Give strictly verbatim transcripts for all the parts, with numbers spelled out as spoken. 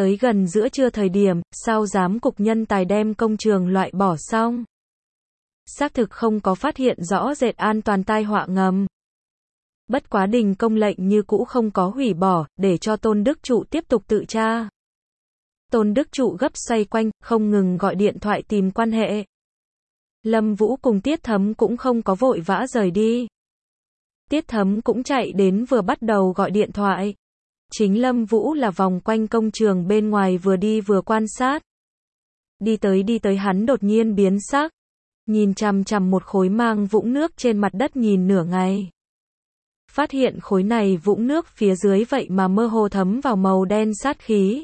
Tới gần giữa trưa thời điểm, sao giám cục nhân tài đem công trường loại bỏ xong. Xác thực không có phát hiện rõ rệt an toàn tai họa ngầm. Bất quá đình công lệnh như cũ không có hủy bỏ, để cho Tôn Đức Trụ tiếp tục tự tra. Tôn Đức Trụ gấp xoay quanh, không ngừng gọi điện thoại tìm quan hệ. Lâm Vũ cùng Tiết Thấm cũng không có vội vã rời đi. Tiết Thấm cũng chạy đến vừa bắt đầu gọi điện thoại. Chính Lâm Vũ là vòng quanh công trường bên ngoài vừa đi vừa quan sát. Đi tới đi tới hắn đột nhiên biến sắc. Nhìn chằm chằm một khối mang vũng nước trên mặt đất nhìn nửa ngày. Phát hiện khối này vũng nước phía dưới vậy mà mơ hồ thấm vào màu đen sát khí.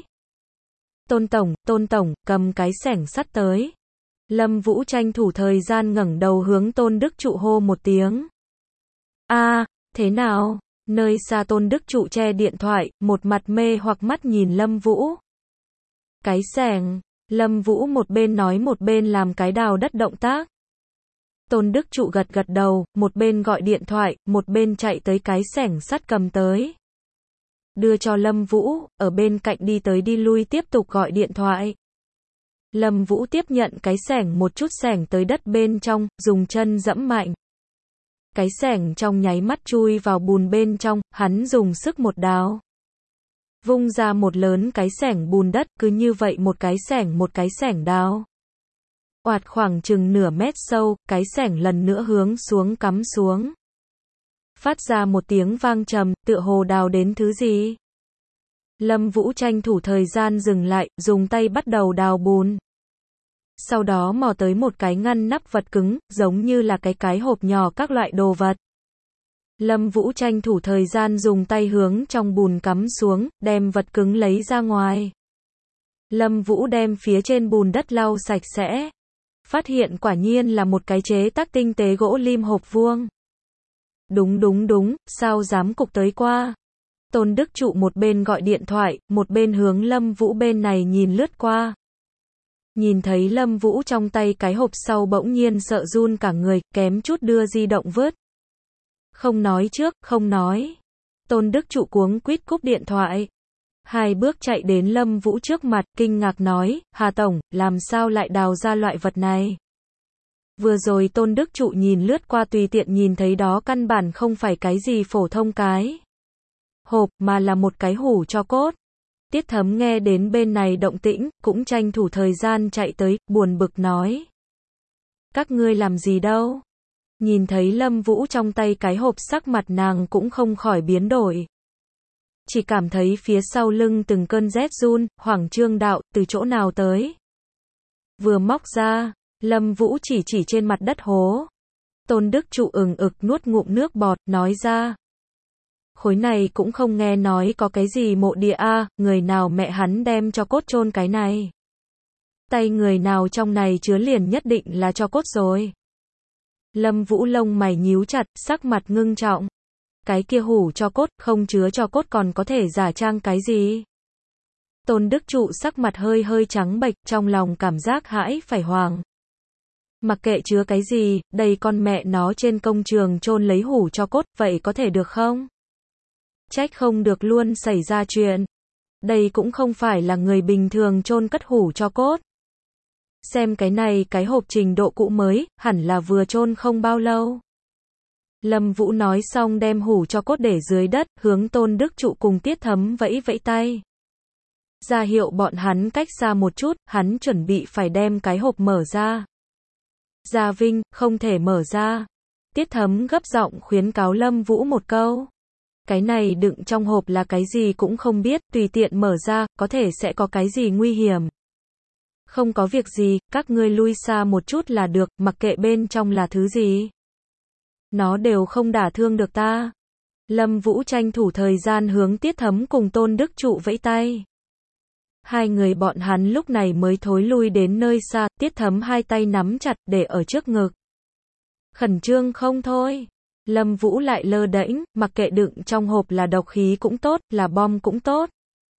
Tôn Tổng, Tôn Tổng, cầm cái xẻng sắt tới. Lâm Vũ tranh thủ thời gian ngẩng đầu hướng Tôn Đức Trụ hô một tiếng. A, thế nào? Nơi xa Tôn Đức Trụ che điện thoại, một mặt mê hoặc mắt nhìn Lâm Vũ. Cái xẻng, Lâm Vũ một bên nói một bên làm cái đào đất động tác. Tôn Đức Trụ gật gật đầu, một bên gọi điện thoại, một bên chạy tới cái xẻng sắt cầm tới. Đưa cho Lâm Vũ, ở bên cạnh đi tới đi lui tiếp tục gọi điện thoại. Lâm Vũ tiếp nhận cái xẻng một chút xẻng tới đất bên trong, dùng chân giẫm mạnh. Cái xẻng trong nháy mắt chui vào bùn bên trong, hắn dùng sức một đào. Vung ra một lớn cái xẻng bùn đất, cứ như vậy một cái xẻng một cái xẻng đào. Oạt khoảng chừng nửa mét sâu, cái xẻng lần nữa hướng xuống cắm xuống. Phát ra một tiếng vang trầm, tựa hồ đào đến thứ gì. Lâm Vũ tranh thủ thời gian dừng lại, dùng tay bắt đầu đào bùn. Sau đó mò tới một cái ngăn nắp vật cứng, giống như là cái cái hộp nhỏ các loại đồ vật. Lâm Vũ tranh thủ thời gian dùng tay hướng trong bùn cắm xuống, đem vật cứng lấy ra ngoài. Lâm Vũ đem phía trên bùn đất lau sạch sẽ. Phát hiện quả nhiên là một cái chế tác tinh tế gỗ lim hộp vuông. Đúng đúng đúng, sao giám cục tới qua. Tôn Đức Trụ một bên gọi điện thoại, một bên hướng Lâm Vũ bên này nhìn lướt qua. Nhìn thấy Lâm Vũ trong tay cái hộp sau bỗng nhiên sợ run cả người, kém chút đưa di động vứt. Không nói trước, không nói. Tôn Đức Trụ cuống quýt cúp điện thoại. Hai bước chạy đến Lâm Vũ trước mặt, kinh ngạc nói, Hà Tổng, làm sao lại đào ra loại vật này? Vừa rồi Tôn Đức Trụ nhìn lướt qua tùy tiện nhìn thấy đó căn bản không phải cái gì phổ thông cái hộp, mà là một cái hũ tro cốt. Tiết Thấm nghe đến bên này động tĩnh, cũng tranh thủ thời gian chạy tới, buồn bực nói. Các ngươi làm gì đâu? Nhìn thấy Lâm Vũ trong tay cái hộp sắc mặt nàng cũng không khỏi biến đổi. Chỉ cảm thấy phía sau lưng từng cơn rét run, Hoàng Trương Đạo, từ chỗ nào tới? Vừa móc ra, Lâm Vũ chỉ chỉ trên mặt đất hố. Tôn Đức Trụ ừng ực nuốt ngụm nước bọt, nói ra. Khối này cũng không nghe nói có cái gì mộ địa a, người nào mẹ hắn đem cho cốt chôn cái này. Tay người nào trong này chứa liền nhất định là cho cốt rồi. Lâm Vũ lông mày nhíu chặt, sắc mặt ngưng trọng. Cái kia hũ cho cốt, không chứa cho cốt còn có thể giả trang cái gì? Tôn Đức Trụ sắc mặt hơi hơi trắng bệch, trong lòng cảm giác hãi phải hoàng. Mặc kệ chứa cái gì, đây con mẹ nó trên công trường chôn lấy hũ cho cốt, vậy có thể được không? Trách không được luôn xảy ra chuyện. Đây cũng không phải là người bình thường chôn cất hũ cho cốt. Xem cái này cái hộp trình độ cũ mới, hẳn là vừa chôn không bao lâu. Lâm Vũ nói xong đem hũ cho cốt để dưới đất, hướng Tôn Đức Trụ cùng Tiết Thấm vẫy vẫy tay. Ra hiệu bọn hắn cách xa một chút, hắn chuẩn bị phải đem cái hộp mở ra. Gia Vinh, không thể mở ra. Tiết Thấm gấp giọng khuyến cáo Lâm Vũ một câu. Cái này đựng trong hộp là cái gì cũng không biết, tùy tiện mở ra, có thể sẽ có cái gì nguy hiểm. Không có việc gì, các ngươi lui xa một chút là được, mặc kệ bên trong là thứ gì. Nó đều không đả thương được ta. Lâm Vũ tranh thủ thời gian hướng Tiết Thấm cùng Tôn Đức Trụ vẫy tay. Hai người bọn hắn lúc này mới thối lui đến nơi xa, Tiết Thấm hai tay nắm chặt để ở trước ngực. Khẩn trương không thôi. Lâm Vũ lại lơ đễnh, mặc kệ đựng trong hộp là độc khí cũng tốt, là bom cũng tốt.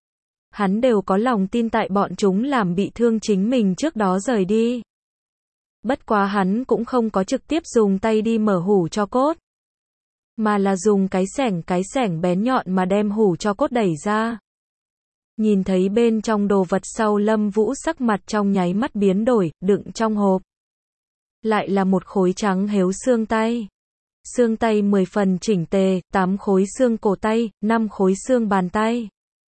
Hắn đều có lòng tin tại bọn chúng làm bị thương chính mình trước đó rời đi. Bất quá hắn cũng không có trực tiếp dùng tay đi mở hũ cho cốt. Mà là dùng cái xẻng cái xẻng bén nhọn mà đem hũ cho cốt đẩy ra. Nhìn thấy bên trong đồ vật sau Lâm Vũ sắc mặt trong nháy mắt biến đổi, đựng trong hộp. Lại là một khối trắng héo xương tay. Xương tay mười phần chỉnh tề, tám khối xương cổ tay, năm khối xương bàn tay.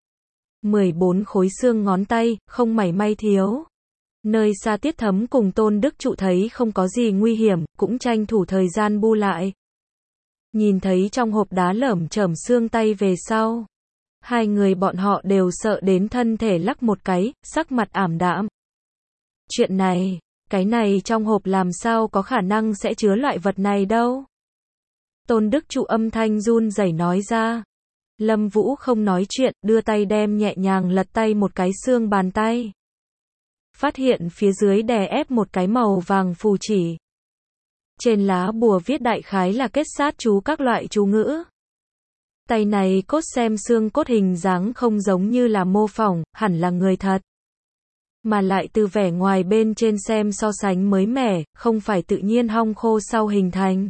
mười bốn khối xương ngón tay, không mảy may thiếu. Nơi xa Tiết Thấm cùng Tôn Đức Trụ thấy không có gì nguy hiểm, cũng tranh thủ thời gian bu lại. Nhìn thấy trong hộp đá lởm chởm xương tay về sau. Hai người bọn họ đều sợ đến thân thể lắc một cái, sắc mặt ảm đạm. Chuyện này, cái này trong hộp làm sao có khả năng sẽ chứa loại vật này đâu. Tôn Đức Trụ âm thanh run rẩy nói ra. Lâm Vũ không nói chuyện, đưa tay đem nhẹ nhàng lật tay một cái xương bàn tay. Phát hiện phía dưới đè ép một cái màu vàng phù chỉ. Trên lá bùa viết đại khái là kết sát chú các loại chú ngữ. Tay này cốt xem xương cốt hình dáng không giống như là mô phỏng, hẳn là người thật. Mà lại từ vẻ ngoài bên trên xem so sánh mới mẻ, không phải tự nhiên hong khô sau hình thành.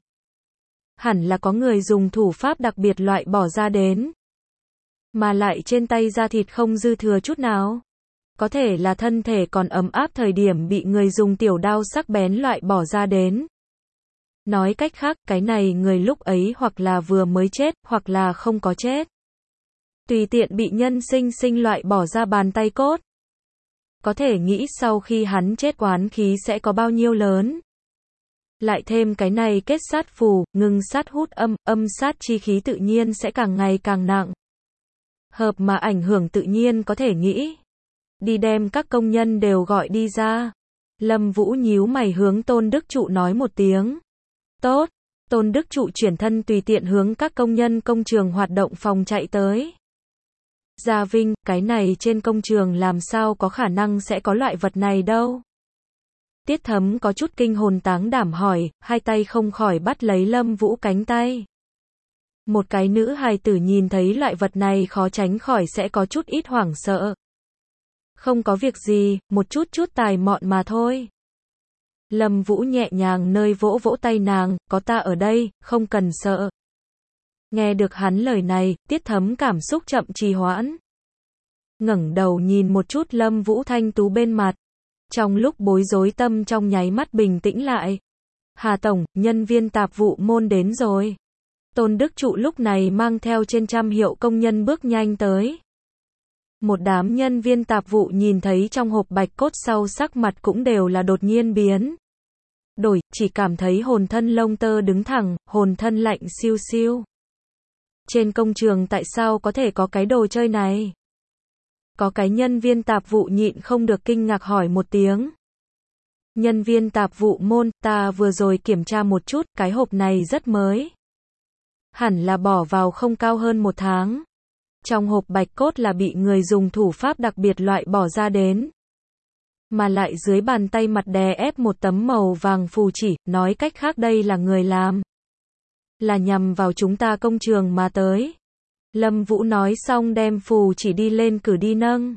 Hẳn là có người dùng thủ pháp đặc biệt loại bỏ ra đến. Mà lại trên tay da thịt không dư thừa chút nào. Có thể là thân thể còn ấm áp thời điểm bị người dùng tiểu đao sắc bén loại bỏ ra đến. Nói cách khác, cái này người lúc ấy hoặc là vừa mới chết, hoặc là không có chết. Tùy tiện bị nhân sinh sinh loại bỏ ra bàn tay cốt. Có thể nghĩ sau khi hắn chết oán khí sẽ có bao nhiêu lớn. Lại thêm cái này kết sát phù, ngừng sát hút âm, âm sát chi khí tự nhiên sẽ càng ngày càng nặng. Hợp mà ảnh hưởng tự nhiên có thể nghĩ. Đi đem các công nhân đều gọi đi ra. Lâm Vũ nhíu mày hướng Tôn Đức Trụ nói một tiếng. Tốt. Tôn Đức Trụ chuyển thân tùy tiện hướng các công nhân công trường hoạt động phòng chạy tới. Gia Vinh, cái này trên công trường làm sao có khả năng sẽ có loại vật này đâu. Tiết Thấm có chút kinh hồn táng đảm hỏi, hai tay không khỏi bắt lấy Lâm Vũ cánh tay. Một cái nữ hài tử nhìn thấy loại vật này khó tránh khỏi sẽ có chút ít hoảng sợ. Không có việc gì, một chút chút tài mọn mà thôi. Lâm Vũ nhẹ nhàng nơi vỗ vỗ tay nàng, có ta ở đây, không cần sợ. Nghe được hắn lời này, Tiết Thấm cảm xúc chậm trì hoãn. Ngẩng đầu nhìn một chút Lâm Vũ thanh tú bên mặt. Trong lúc bối rối tâm trong nháy mắt bình tĩnh lại. Hà Tổng, nhân viên tạp vụ môn đến rồi. Tôn Đức Trụ lúc này mang theo trên trăm hiệu công nhân bước nhanh tới. Một đám nhân viên tạp vụ nhìn thấy trong hộp bạch cốt sau sắc mặt cũng đều là đột nhiên biến. Đổi, chỉ cảm thấy hồn thân lông tơ đứng thẳng, hồn thân lạnh siêu siêu. Trên công trường tại sao có thể có cái đồ chơi này? Có cái nhân viên tạp vụ nhịn không được kinh ngạc hỏi một tiếng. Nhân viên tạp vụ môn, ta vừa rồi kiểm tra một chút, cái hộp này rất mới. Hẳn là bỏ vào không cao hơn một tháng. Trong hộp bạch cốt là bị người dùng thủ pháp đặc biệt loại bỏ ra đến. Mà lại dưới bàn tay mặt đè ép một tấm màu vàng phù chỉ, nói cách khác đây là người làm. Là nhằm vào chúng ta công trường mà tới. Lâm Vũ nói xong đem phù chỉ đi lên cử đi nâng.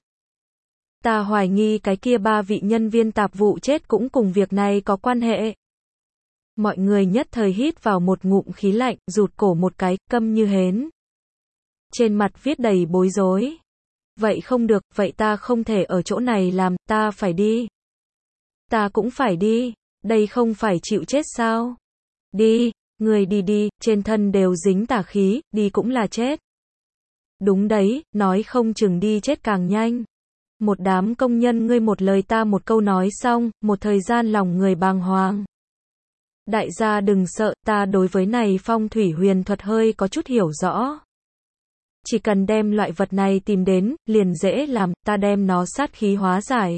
Ta hoài nghi cái kia ba vị nhân viên tạp vụ chết cũng cùng việc này có quan hệ. Mọi người nhất thời hít vào một ngụm khí lạnh, rụt cổ một cái, câm như hến. Trên mặt viết đầy bối rối. Vậy không được, vậy ta không thể ở chỗ này làm, ta phải đi. Ta cũng phải đi, đây không phải chịu chết sao? Đi, người đi đi, trên thân đều dính tà khí, đi cũng là chết. Đúng đấy, nói không chừng đi chết càng nhanh. Một đám công nhân ngươi một lời ta một câu nói xong, một thời gian lòng người bàng hoàng. Đại gia đừng sợ, ta đối với này phong thủy huyền thuật hơi có chút hiểu rõ. Chỉ cần đem loại vật này tìm đến, liền dễ làm, ta đem nó sát khí hóa giải.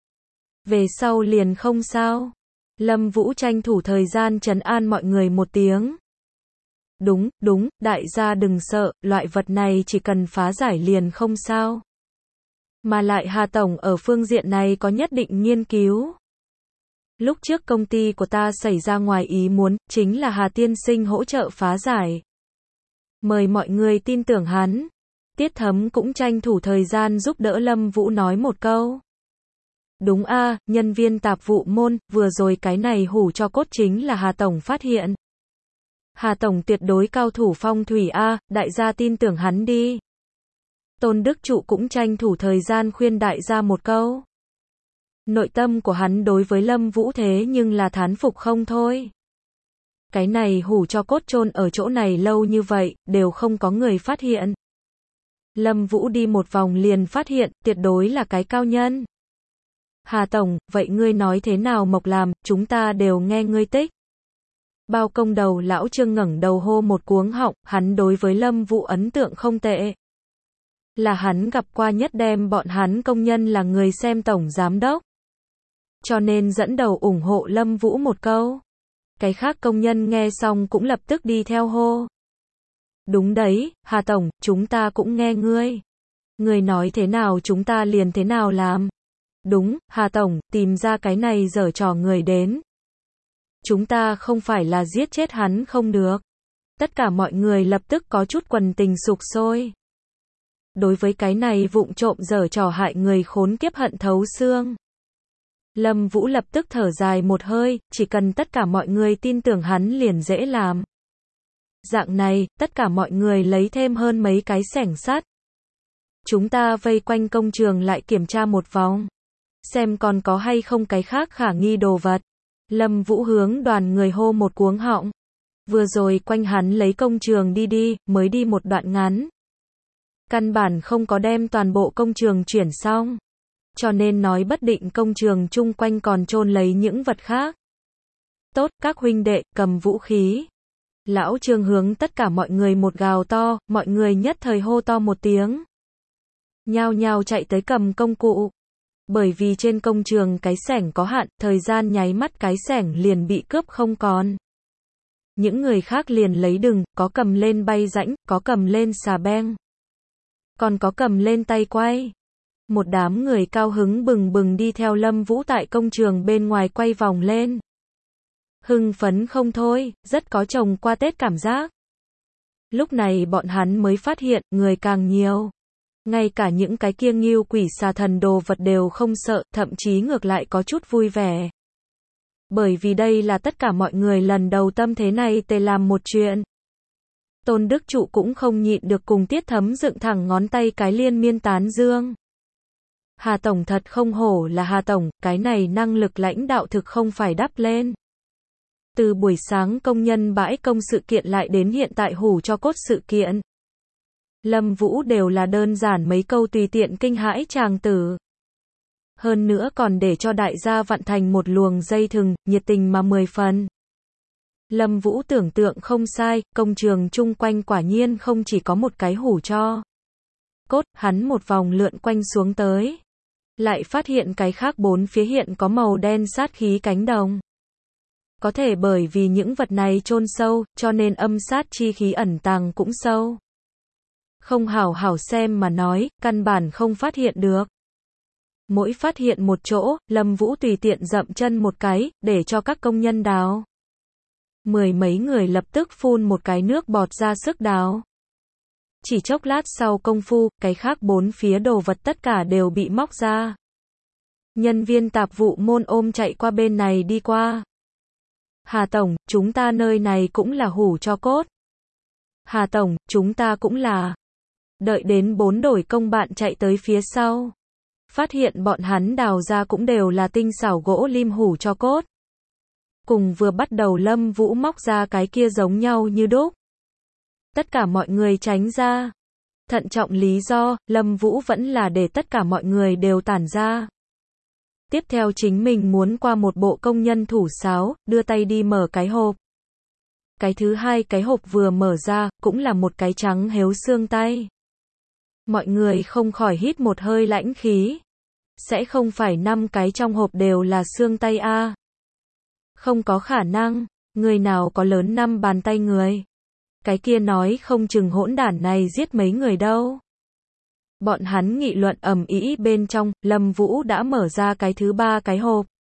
Về sau liền không sao. Lâm Vũ tranh thủ thời gian trấn an mọi người một tiếng. Đúng, đúng, đại gia đừng sợ, loại vật này chỉ cần phá giải liền không sao. Mà lại Hà Tổng ở phương diện này có nhất định nghiên cứu. Lúc trước công ty của ta xảy ra ngoài ý muốn, chính là Hà Tiên Sinh hỗ trợ phá giải. Mời mọi người tin tưởng hắn. Tiết Thấm cũng tranh thủ thời gian giúp đỡ Lâm Vũ nói một câu. Đúng a, à, nhân viên tạp vụ môn, vừa rồi cái này hủ cho cốt chính là Hà Tổng phát hiện. Hà Tổng tuyệt đối cao thủ phong thủy a, à, đại gia tin tưởng hắn đi. Tôn Đức Trụ cũng tranh thủ thời gian khuyên đại gia một câu. Nội tâm của hắn đối với Lâm Vũ thế nhưng là thán phục không thôi. Cái này hủ cho cốt chôn ở chỗ này lâu như vậy, đều không có người phát hiện. Lâm Vũ đi một vòng liền phát hiện, tuyệt đối là cái cao nhân. Hà Tổng, vậy ngươi nói thế nào Mộc làm, chúng ta đều nghe ngươi tích. Bao công đầu lão Trương ngẩng đầu hô một cuống họng, hắn đối với Lâm Vũ ấn tượng không tệ. Là hắn gặp qua nhất đem bọn hắn công nhân là người xem tổng giám đốc. Cho nên dẫn đầu ủng hộ Lâm Vũ một câu. Cái khác công nhân nghe xong cũng lập tức đi theo hô. Đúng đấy, Hà Tổng, chúng ta cũng nghe ngươi. Ngươi nói thế nào chúng ta liền thế nào làm. Đúng, Hà Tổng, tìm ra cái này giở trò người đến. Chúng ta không phải là giết chết hắn không được. Tất cả mọi người lập tức có chút quần tình sục sôi. Đối với cái này vụng trộm giở trò hại người khốn kiếp hận thấu xương. Lâm Vũ lập tức thở dài một hơi, chỉ cần tất cả mọi người tin tưởng hắn liền dễ làm. Dạng này, tất cả mọi người lấy thêm hơn mấy cái xẻng sắt. Chúng ta vây quanh công trường lại kiểm tra một vòng. Xem còn có hay không cái khác khả nghi đồ vật. Lâm Vũ hướng đoàn người hô một cuống họng. Vừa rồi quanh hắn lấy công trường đi đi, mới đi một đoạn ngắn. Căn bản không có đem toàn bộ công trường chuyển xong. Cho nên nói bất định công trường chung quanh còn chôn lấy những vật khác. Tốt, các huynh đệ, cầm vũ khí. Lão Trương hướng tất cả mọi người một gào to, mọi người nhất thời hô to một tiếng. Nhao nhao chạy tới cầm công cụ. Bởi vì trên công trường cái xẻng có hạn, thời gian nháy mắt cái xẻng liền bị cướp không còn. Những người khác liền lấy đừng, có cầm lên bay rãnh, có cầm lên xà beng. Còn có cầm lên tay quay. Một đám người cao hứng bừng bừng đi theo Lâm Vũ tại công trường bên ngoài quay vòng lên. Hưng phấn không thôi, rất có trồng qua Tết cảm giác. Lúc này bọn hắn mới phát hiện, người càng nhiều. Ngay cả những cái kia nghêu quỷ xà thần đồ vật đều không sợ, thậm chí ngược lại có chút vui vẻ. Bởi vì đây là tất cả mọi người lần đầu tâm thế này tề làm một chuyện. Tôn Đức Trụ cũng không nhịn được cùng Tiết Thấm dựng thẳng ngón tay cái liên miên tán dương. Hà Tổng thật không hổ là Hà Tổng, cái này năng lực lãnh đạo thực không phải đắp lên. Từ buổi sáng công nhân bãi công sự kiện lại đến hiện tại hủ cho cốt sự kiện. Lâm Vũ đều là đơn giản mấy câu tùy tiện kinh hãi tràng tử. Hơn nữa còn để cho đại gia vặn thành một luồng dây thừng, nhiệt tình mà mười phần. Lâm Vũ tưởng tượng không sai, công trường chung quanh quả nhiên không chỉ có một cái hủ cho cốt, hắn một vòng lượn quanh xuống tới. Lại phát hiện cái khác bốn phía hiện có màu đen sát khí cánh đồng. Có thể bởi vì những vật này chôn sâu, cho nên âm sát chi khí ẩn tàng cũng sâu. Không hảo hảo xem mà nói, căn bản không phát hiện được. Mỗi phát hiện một chỗ, Lâm Vũ tùy tiện dậm chân một cái, để cho các công nhân đào. Mười mấy người lập tức phun một cái nước bọt ra sức đào. Chỉ chốc lát sau công phu, cái khác bốn phía đồ vật tất cả đều bị móc ra. Nhân viên tạp vụ môn ôm chạy qua bên này đi qua. Hà Tổng, chúng ta nơi này cũng là hủ cho cốt. Hà Tổng, chúng ta cũng là. Đợi đến bốn đổi công bạn chạy tới phía sau. Phát hiện bọn hắn đào ra cũng đều là tinh xảo gỗ lim hủ cho cốt. Cùng vừa bắt đầu Lâm Vũ móc ra cái kia giống nhau như đúc. Tất cả mọi người tránh ra. Thận trọng lý do, Lâm Vũ vẫn là để tất cả mọi người đều tản ra. Tiếp theo chính mình muốn qua một bộ công nhân thủ sáo, đưa tay đi mở cái hộp. Cái thứ hai cái hộp vừa mở ra, cũng là một cái trắng héo xương tay. Mọi người không khỏi hít một hơi lãnh khí. Sẽ không phải năm cái trong hộp đều là xương tay a? Không có khả năng, người nào có lớn năm bàn tay người. Cái kia nói không chừng hỗn đản này giết mấy người đâu. Bọn hắn nghị luận ầm ĩ bên trong, Lâm Vũ đã mở ra cái thứ ba cái hộp.